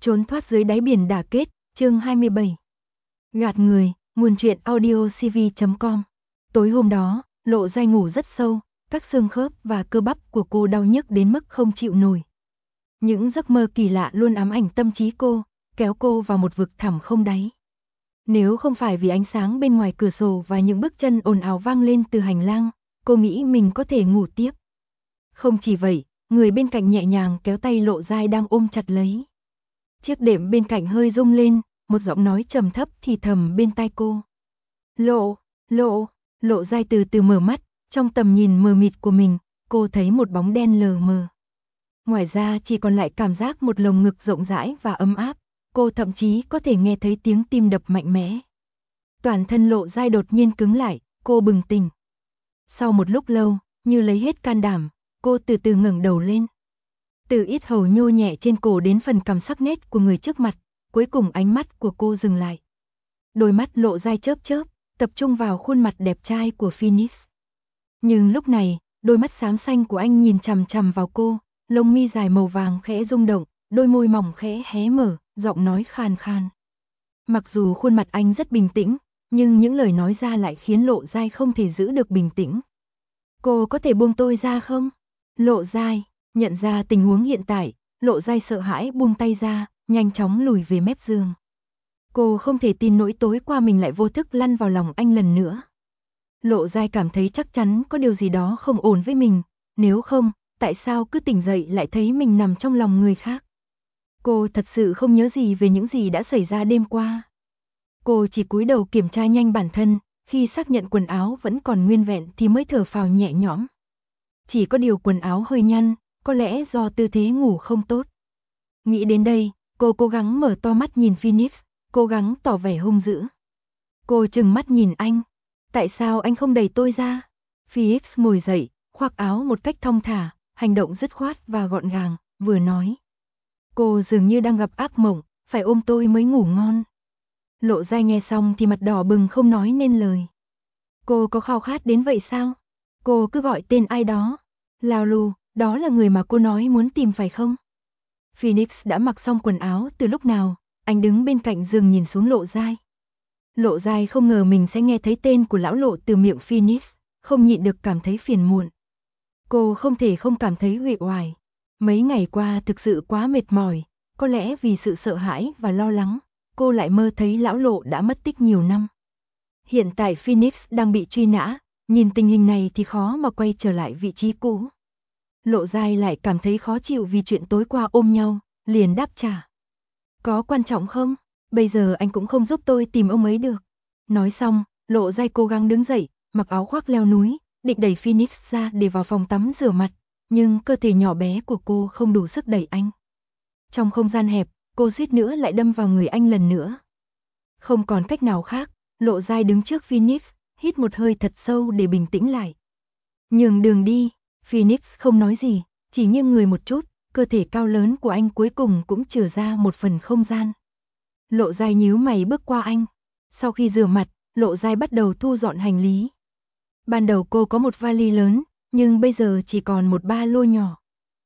Trốn thoát dưới đáy biển đả kết, chương 27. Gạt người, nguồn truyện audio cv.com. Tối hôm đó, Lộ Giai ngủ rất sâu, các xương khớp và cơ bắp của cô đau nhức đến mức không chịu nổi. Những giấc mơ kỳ lạ luôn ám ảnh tâm trí cô, kéo cô vào một vực thẳm không đáy. Nếu không phải vì ánh sáng bên ngoài cửa sổ và những bước chân ồn ào vang lên từ hành lang, cô nghĩ mình có thể ngủ tiếp. Không chỉ vậy, người bên cạnh nhẹ nhàng kéo tay Lộ Giai đang ôm chặt lấy. Chiếc đệm bên cạnh hơi rung lên, một giọng nói trầm thấp thì thầm bên tai cô. Lộ Giai từ từ mở mắt, trong tầm nhìn mờ mịt của mình, cô thấy một bóng đen lờ mờ. Ngoài ra chỉ còn lại cảm giác một lồng ngực rộng rãi và ấm áp, cô thậm chí có thể nghe thấy tiếng tim đập mạnh mẽ. Toàn thân Lộ Giai đột nhiên cứng lại, cô bừng tỉnh. Sau một lúc lâu, như lấy hết can đảm, cô từ từ ngẩng đầu lên. Từ yết hầu nhô nhẹ trên cổ đến phần cằm sắc nét của người trước mặt, cuối cùng ánh mắt của cô dừng lại. Đôi mắt Lộ Giai chớp chớp, tập trung vào khuôn mặt đẹp trai của Phoenix. Nhưng lúc này, đôi mắt xám xanh của anh nhìn chằm chằm vào cô, lông mi dài màu vàng khẽ rung động, đôi môi mỏng khẽ hé mở, giọng nói khàn khàn. Mặc dù khuôn mặt anh rất bình tĩnh, nhưng những lời nói ra lại khiến Lộ Giai không thể giữ được bình tĩnh. Cô có thể buông tôi ra không? Lộ Giai, nhận ra tình huống hiện tại, Lộ Giai sợ hãi buông tay ra, nhanh chóng lùi về mép giường. Cô không thể tin nỗi tối qua mình lại vô thức lăn vào lòng anh lần nữa. Lộ Giai cảm thấy chắc chắn có điều gì đó không ổn với mình, nếu không, tại sao cứ tỉnh dậy lại thấy mình nằm trong lòng người khác. Cô thật sự không nhớ gì về những gì đã xảy ra đêm qua. Cô chỉ cúi đầu kiểm tra nhanh bản thân, khi xác nhận quần áo vẫn còn nguyên vẹn thì mới thở phào nhẹ nhõm. Chỉ có điều quần áo hơi nhăn, có lẽ do tư thế ngủ không tốt. Nghĩ đến đây, cô cố gắng mở to mắt nhìn Phoenix, cố gắng tỏ vẻ hung dữ. Cô trừng mắt nhìn anh. Tại sao anh không đẩy tôi ra? Phoenix ngồi dậy, khoác áo một cách thong thả, hành động dứt khoát và gọn gàng, vừa nói. Cô dường như đang gặp ác mộng, phải ôm tôi mới ngủ ngon. Lộ Giai nghe xong thì mặt đỏ bừng không nói nên lời. Cô có khao khát đến vậy sao? Cô cứ gọi tên ai đó. Lao Lu, đó là người mà cô nói muốn tìm phải không? Phoenix đã mặc xong quần áo từ lúc nào, anh đứng bên cạnh giường nhìn xuống Lộ Giai. Lộ Giai không ngờ mình sẽ nghe thấy tên của lão Lộ từ miệng Phoenix, không nhịn được cảm thấy phiền muộn. Cô không thể không cảm thấy uể oải. Mấy ngày qua thực sự quá mệt mỏi, có lẽ vì sự sợ hãi và lo lắng, cô lại mơ thấy lão Lộ đã mất tích nhiều năm. Hiện tại Phoenix đang bị truy nã, nhìn tình hình này thì khó mà quay trở lại vị trí cũ. Lộ Giai lại cảm thấy khó chịu vì chuyện tối qua ôm nhau, liền đáp trả. Có quan trọng không? Bây giờ anh cũng không giúp tôi tìm ông ấy được. Nói xong, Lộ Giai cố gắng đứng dậy, mặc áo khoác leo núi, định đẩy Phoenix ra để vào phòng tắm rửa mặt, nhưng cơ thể nhỏ bé của cô không đủ sức đẩy anh. Trong không gian hẹp, cô suýt nữa lại đâm vào người anh lần nữa. Không còn cách nào khác, Lộ Giai đứng trước Phoenix, hít một hơi thật sâu để bình tĩnh lại. Nhường đường đi, Phoenix không nói gì, chỉ nghiêng người một chút, cơ thể cao lớn của anh cuối cùng cũng chừa ra một phần không gian. Lộ Giai nhíu mày bước qua anh. Sau khi rửa mặt, Lộ Giai bắt đầu thu dọn hành lý. Ban đầu cô có một vali lớn, nhưng bây giờ chỉ còn một ba lô nhỏ.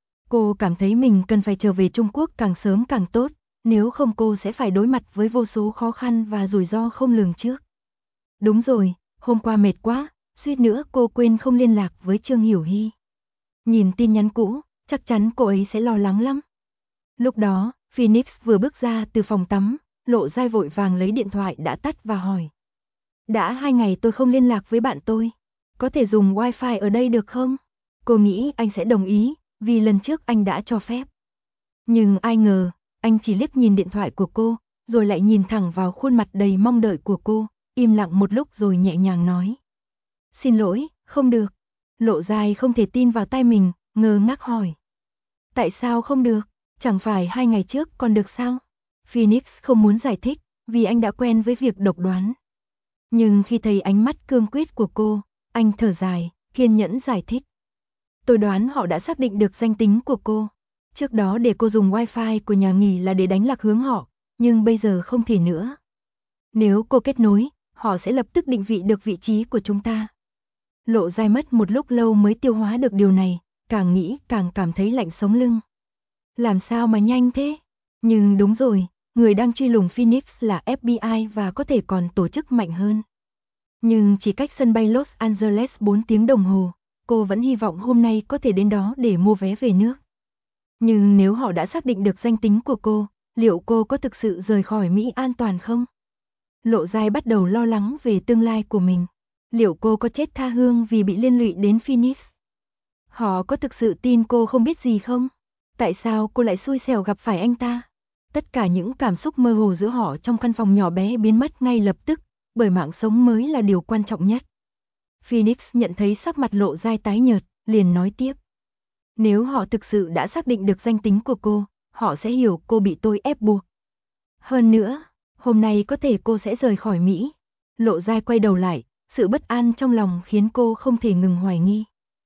Cô cảm thấy mình cần phải trở về Trung Quốc càng sớm càng tốt, nếu không cô sẽ phải đối mặt với vô số khó khăn và rủi ro không lường trước. Đúng rồi, hôm qua mệt quá, suýt nữa cô quên không liên lạc với Trương Hiểu Hy. Nhìn tin nhắn cũ, chắc chắn cô ấy sẽ lo lắng lắm. Lúc đó, Phoenix vừa bước ra từ phòng tắm, Lộ Giai vội vàng lấy điện thoại đã tắt và hỏi. Đã 2 ngày tôi không liên lạc với bạn tôi, có thể dùng wifi ở đây được không? Cô nghĩ anh sẽ đồng ý, vì lần trước anh đã cho phép. Nhưng ai ngờ, anh chỉ liếc nhìn điện thoại của cô, rồi lại nhìn thẳng vào khuôn mặt đầy mong đợi của cô, im lặng một lúc rồi nhẹ nhàng nói. Xin lỗi, không được. Lộ Giai không thể tin vào tai mình, ngơ ngác hỏi. Tại sao không được? Chẳng phải 2 ngày trước còn được sao? Phoenix không muốn giải thích, vì anh đã quen với việc độc đoán. Nhưng khi thấy ánh mắt cương quyết của cô, anh thở dài, kiên nhẫn giải thích. Tôi đoán họ đã xác định được danh tính của cô. Trước đó để cô dùng wifi của nhà nghỉ là để đánh lạc hướng họ, nhưng bây giờ không thể nữa. Nếu cô kết nối, họ sẽ lập tức định vị được vị trí của chúng ta. Lộ Giai mất một lúc lâu mới tiêu hóa được điều này, càng nghĩ càng cảm thấy lạnh sống lưng. Làm sao mà nhanh thế? Nhưng đúng rồi, người đang truy lùng Phoenix là FBI và có thể còn tổ chức mạnh hơn. Nhưng chỉ cách sân bay Los Angeles 4 tiếng đồng hồ, cô vẫn hy vọng hôm nay có thể đến đó để mua vé về nước. Nhưng nếu họ đã xác định được danh tính của cô, liệu cô có thực sự rời khỏi Mỹ an toàn không? Lộ Giai bắt đầu lo lắng về tương lai của mình. Liệu cô có chết tha hương vì bị liên lụy đến Phoenix? Họ có thực sự tin cô không biết gì không? Tại sao cô lại xui xẻo gặp phải anh ta? Tất cả những cảm xúc mơ hồ giữa họ trong căn phòng nhỏ bé biến mất ngay lập tức, bởi mạng sống mới là điều quan trọng nhất. Phoenix nhận thấy sắc mặt Lộ Giai tái nhợt, liền nói tiếp. Nếu họ thực sự đã xác định được danh tính của cô, họ sẽ hiểu cô bị tôi ép buộc. Hơn nữa, hôm nay có thể cô sẽ rời khỏi Mỹ. Lộ Giai quay đầu lại, sự bất an trong lòng khiến cô không thể ngừng hoài nghi.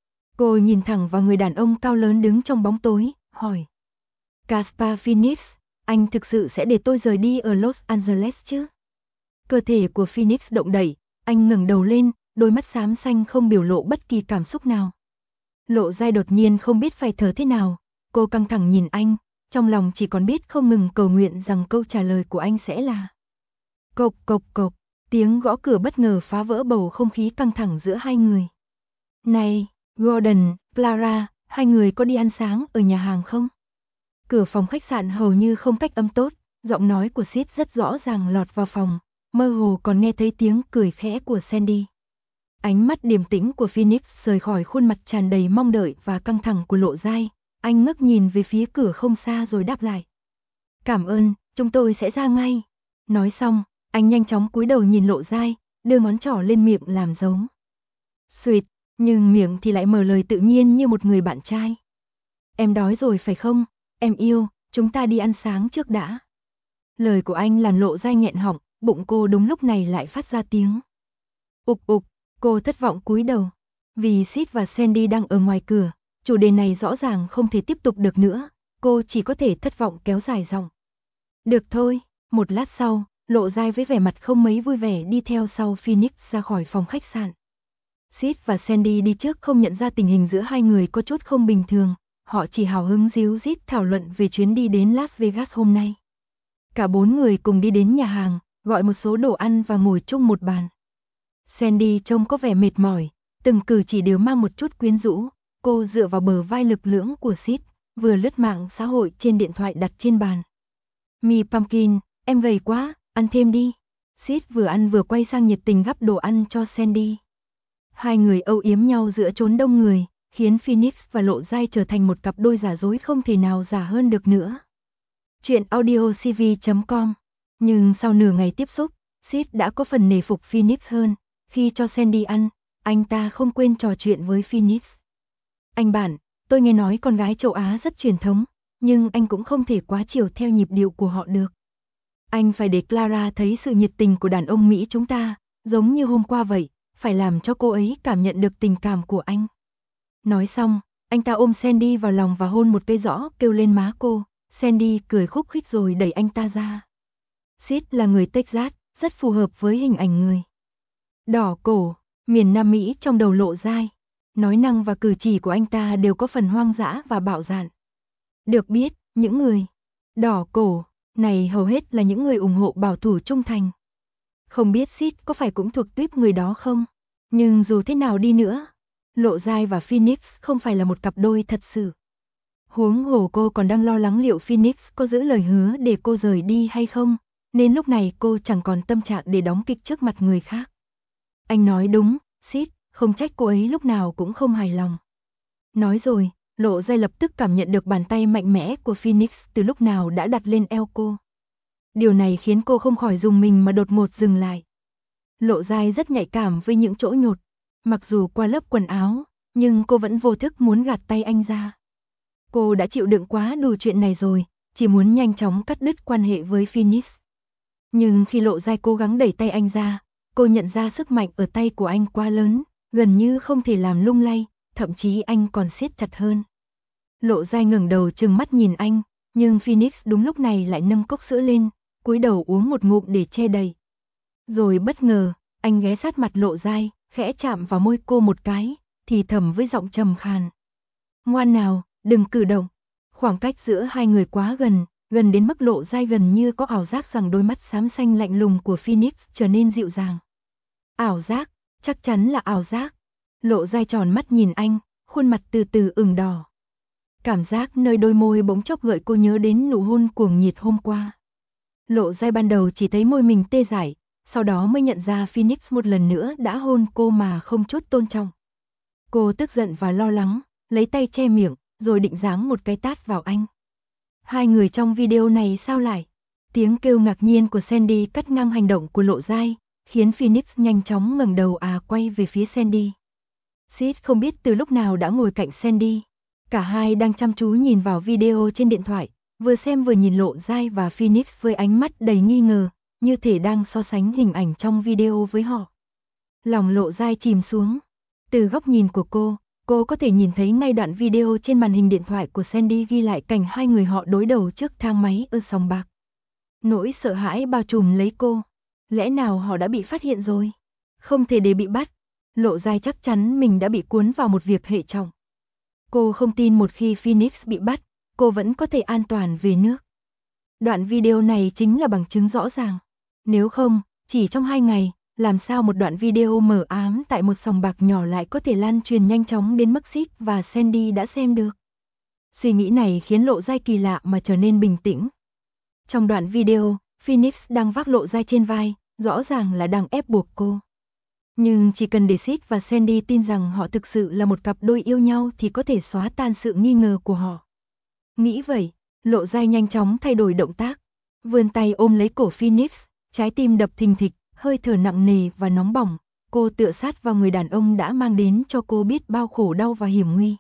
Cô nhìn thẳng vào người đàn ông cao lớn đứng trong bóng tối, hỏi. Gaspar Phoenix, anh thực sự sẽ để tôi rời đi ở Los Angeles chứ? Cơ thể của Phoenix động đậy, anh ngẩng đầu lên, đôi mắt xám xanh không biểu lộ bất kỳ cảm xúc nào. Lộ Giai đột nhiên không biết phải thở thế nào, cô căng thẳng nhìn anh, trong lòng chỉ còn biết không ngừng cầu nguyện rằng câu trả lời của anh sẽ là. Cộc cộc cộc, tiếng gõ cửa bất ngờ phá vỡ bầu không khí căng thẳng giữa hai người. Này, Gordon, Clara, hai người có đi ăn sáng ở nhà hàng không? Cửa phòng khách sạn hầu như không cách âm tốt, giọng nói của Sid rất rõ ràng lọt vào phòng, mơ hồ còn nghe thấy tiếng cười khẽ của Sandy. Ánh mắt điềm tĩnh của Phoenix rời khỏi khuôn mặt tràn đầy mong đợi và căng thẳng của Lộ Giai, anh ngước nhìn về phía cửa không xa rồi đáp lại. Cảm ơn, chúng tôi sẽ ra ngay. Nói xong, anh nhanh chóng cúi đầu nhìn Lộ Giai, đưa ngón trỏ lên miệng làm dấu. Sweet, nhưng miệng thì lại mở lời tự nhiên như một người bạn trai. Em đói rồi phải không? Em yêu, chúng ta đi ăn sáng trước đã. Lời của anh làm Lộ Giai nghẹn họng, bụng cô đúng lúc này lại phát ra tiếng. Ục ục, cô thất vọng cúi đầu. Vì Sid và Sandy đang ở ngoài cửa, chủ đề này rõ ràng không thể tiếp tục được nữa, cô chỉ có thể thất vọng kéo dài giọng. Được thôi, một lát sau, Lộ Giai với vẻ mặt không mấy vui vẻ đi theo sau Phoenix ra khỏi phòng khách sạn. Sid và Sandy đi trước không nhận ra tình hình giữa hai người có chút không bình thường, họ chỉ hào hứng díu dít thảo luận về chuyến đi đến Las Vegas hôm nay. Cả bốn người cùng đi đến nhà hàng, gọi một số đồ ăn và ngồi chung một bàn. Sandy trông có vẻ mệt mỏi, từng cử chỉ đều mang một chút quyến rũ, cô dựa vào bờ vai lực lưỡng của Sid, vừa lướt mạng xã hội trên điện thoại đặt trên bàn. Mì Pumpkin, em gầy quá, ăn thêm đi. Sid vừa ăn vừa quay sang nhiệt tình gắp đồ ăn cho Sandy. Hai người âu yếm nhau giữa chốn đông người, khiến Phoenix và Lộ Giai trở thành một cặp đôi giả dối không thể nào giả hơn được nữa. Chuyện audiocv.com. Nhưng sau nửa ngày tiếp xúc, Sid đã có phần nể phục Phoenix hơn. Khi cho Sandy ăn, anh ta không quên trò chuyện với Phoenix. Anh bạn, tôi nghe nói con gái châu Á rất truyền thống, nhưng anh cũng không thể quá chiều theo nhịp điệu của họ được. Anh phải để Clara thấy sự nhiệt tình của đàn ông Mỹ chúng ta, giống như hôm qua vậy, phải làm cho cô ấy cảm nhận được tình cảm của anh. Nói xong, anh ta ôm Sandy vào lòng và hôn một cái rõ kêu lên má cô. Sandy cười khúc khích rồi đẩy anh ta ra. Sid là người Texas, rất phù hợp với hình ảnh người đỏ cổ, miền Nam Mỹ trong đầu Lộ Giai. Nói năng và cử chỉ của anh ta đều có phần hoang dã và bạo dạn. Được biết, những người đỏ cổ này hầu hết là những người ủng hộ bảo thủ trung thành. Không biết Sid có phải cũng thuộc tuýp người đó không? Nhưng dù thế nào đi nữa, Lộ Giai và Phoenix không phải là một cặp đôi thật sự. Huống hồ cô còn đang lo lắng liệu Phoenix có giữ lời hứa để cô rời đi hay không, nên lúc này cô chẳng còn tâm trạng để đóng kịch trước mặt người khác. Anh nói đúng, Sid, không trách cô ấy lúc nào cũng không hài lòng. Nói rồi, Lộ Giai lập tức cảm nhận được bàn tay mạnh mẽ của Phoenix từ lúc nào đã đặt lên eo cô. Điều này khiến cô không khỏi rùng mình mà đột ngột dừng lại. Lộ Giai rất nhạy cảm với những chỗ nhột, mặc dù qua lớp quần áo, nhưng cô vẫn vô thức muốn gạt tay anh ra. Cô đã chịu đựng quá đủ chuyện này rồi, chỉ muốn nhanh chóng cắt đứt quan hệ với Phoenix. Nhưng khi Lộ Giai cố gắng đẩy tay anh ra, cô nhận ra sức mạnh ở tay của anh quá lớn, gần như không thể làm lung lay, thậm chí anh còn siết chặt hơn. Lộ Giai ngẩng đầu trừng mắt nhìn anh, nhưng Phoenix đúng lúc này lại nâng cốc sữa lên, cúi đầu uống một ngụm để che đầy. Rồi bất ngờ, anh ghé sát mặt Lộ Giai, khẽ chạm vào môi cô một cái, thì thầm với giọng trầm khàn. Ngoan nào, đừng cử động. Khoảng cách giữa hai người quá gần, gần đến mức Lộ Giai gần như có ảo giác rằng đôi mắt xám xanh lạnh lùng của Phoenix trở nên dịu dàng. Ảo giác, chắc chắn là ảo giác. Lộ Giai tròn mắt nhìn anh, khuôn mặt từ từ ửng đỏ. Cảm giác nơi đôi môi bỗng chốc gợi cô nhớ đến nụ hôn cuồng nhiệt hôm qua. Lộ Giai ban đầu chỉ thấy môi mình tê dại, sau đó mới nhận ra Phoenix một lần nữa đã hôn cô mà không chút tôn trọng. Cô tức giận và lo lắng, lấy tay che miệng, rồi định giáng một cái tát vào anh. Hai người trong video này sao lại? Tiếng kêu ngạc nhiên của Sandy cắt ngang hành động của Lộ Giai, khiến Phoenix nhanh chóng ngẩng đầu quay về phía Sandy. Sid không biết từ lúc nào đã ngồi cạnh Sandy. Cả hai đang chăm chú nhìn vào video trên điện thoại, vừa xem vừa nhìn Lộ Giai và Phoenix với ánh mắt đầy nghi ngờ, như thể đang so sánh hình ảnh trong video với họ. Lòng Lộ Giai chìm xuống. Từ góc nhìn của cô có thể nhìn thấy ngay đoạn video trên màn hình điện thoại của Sandy ghi lại cảnh hai người họ đối đầu trước thang máy ở sòng bạc. Nỗi sợ hãi bao trùm lấy cô. Lẽ nào họ đã bị phát hiện rồi? Không thể để bị bắt. Lộ Giai chắc chắn mình đã bị cuốn vào một việc hệ trọng. Cô không tin một khi Phoenix bị bắt, cô vẫn có thể an toàn về nước. Đoạn video này chính là bằng chứng rõ ràng. Nếu không, chỉ trong 2 ngày, làm sao một đoạn video mờ ám tại một sòng bạc nhỏ lại có thể lan truyền nhanh chóng đến mức Sid và Sandy đã xem được. Suy nghĩ này khiến Lộ Giai kỳ lạ mà trở nên bình tĩnh. Trong đoạn video, Phoenix đang vác Lộ Giai trên vai, rõ ràng là đang ép buộc cô. Nhưng chỉ cần để Sid và Sandy tin rằng họ thực sự là một cặp đôi yêu nhau thì có thể xóa tan sự nghi ngờ của họ. Nghĩ vậy, Lộ Giai nhanh chóng thay đổi động tác, vươn tay ôm lấy cổ Phoenix, trái tim đập thình thịch, hơi thở nặng nề và nóng bỏng, cô tựa sát vào người đàn ông đã mang đến cho cô biết bao khổ đau và hiểm nguy.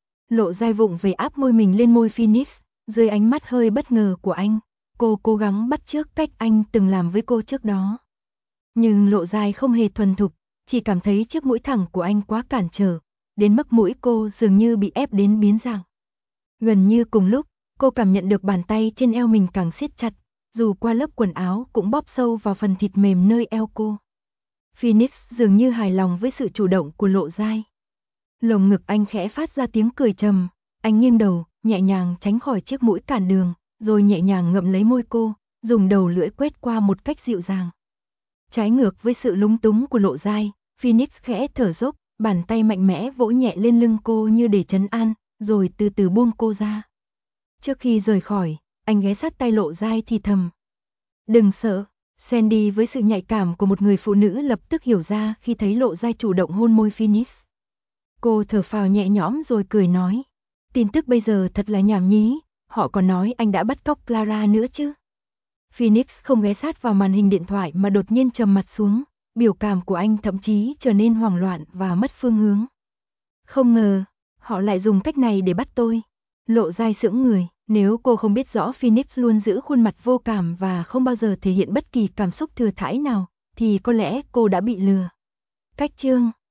Lộ Giai vụng về áp môi mình lên môi Phoenix, dưới ánh mắt hơi bất ngờ của anh, cô cố gắng bắt chước cách anh từng làm với cô trước đó. Nhưng Lộ Giai không hề thuần thục, chỉ cảm thấy chiếc mũi thẳng của anh quá cản trở, đến mức mũi cô dường như bị ép đến biến dạng. Gần như cùng lúc, cô cảm nhận được bàn tay trên eo mình càng siết chặt, dù qua lớp quần áo cũng bóp sâu vào phần thịt mềm nơi eo cô. Phoenix dường như hài lòng với sự chủ động của Lộ Giai. Lồng ngực anh khẽ phát ra tiếng cười trầm, anh nghiêng đầu, nhẹ nhàng tránh khỏi chiếc mũi cản đường, rồi nhẹ nhàng ngậm lấy môi cô, dùng đầu lưỡi quét qua một cách dịu dàng. Trái ngược với sự lúng túng của Lộ Giai, Phoenix khẽ thở dốc, bàn tay mạnh mẽ vỗ nhẹ lên lưng cô như để trấn an, rồi từ từ buông cô ra. Trước khi rời khỏi, anh ghé sát tay Lộ Giai thì thầm. Đừng sợ. Sandy với sự nhạy cảm của một người phụ nữ lập tức hiểu ra khi thấy Lộ Giai chủ động hôn môi Phoenix. Cô thở phào nhẹ nhõm rồi cười nói. Tin tức bây giờ thật là nhảm nhí, họ còn nói anh đã bắt cóc Clara nữa chứ. Phoenix không ghé sát vào màn hình điện thoại mà đột nhiên trầm mặt xuống, biểu cảm của anh thậm chí trở nên hoảng loạn và mất phương hướng. Không ngờ, họ lại dùng cách này để bắt tôi. Lộ Giai sững người, nếu cô không biết rõ Phoenix luôn giữ khuôn mặt vô cảm và không bao giờ thể hiện bất kỳ cảm xúc thừa thãi nào, thì có lẽ cô đã bị lừa. Cách chương